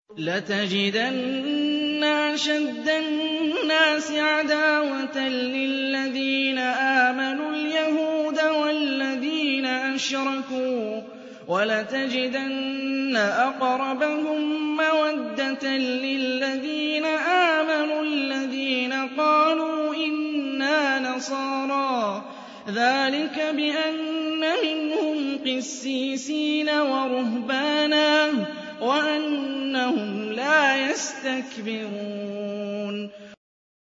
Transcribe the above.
لَتَجِدَنَّ أَشَدَّ النَّاسِ عَدَاوَةً لِّلَّذِينَ آمَنُوا الْيَهُودَ وَالَّذِينَ أَشْرَكُوا وَلَتَجِدَنَّ أَقْرَبَهُم مَّوَدَّةً لِّلَّذِينَ آمَنُوا الَّذِينَ قَالُوا إِنَّا نَصَارَىٰ ۚ ذَٰلِكَ بِأَنَّ مِنْهُمْ قِسِّيسِينَ وَرُهْبَانًا وَأَنَّهُمْ لَا يَسْتَكْبِرُونَ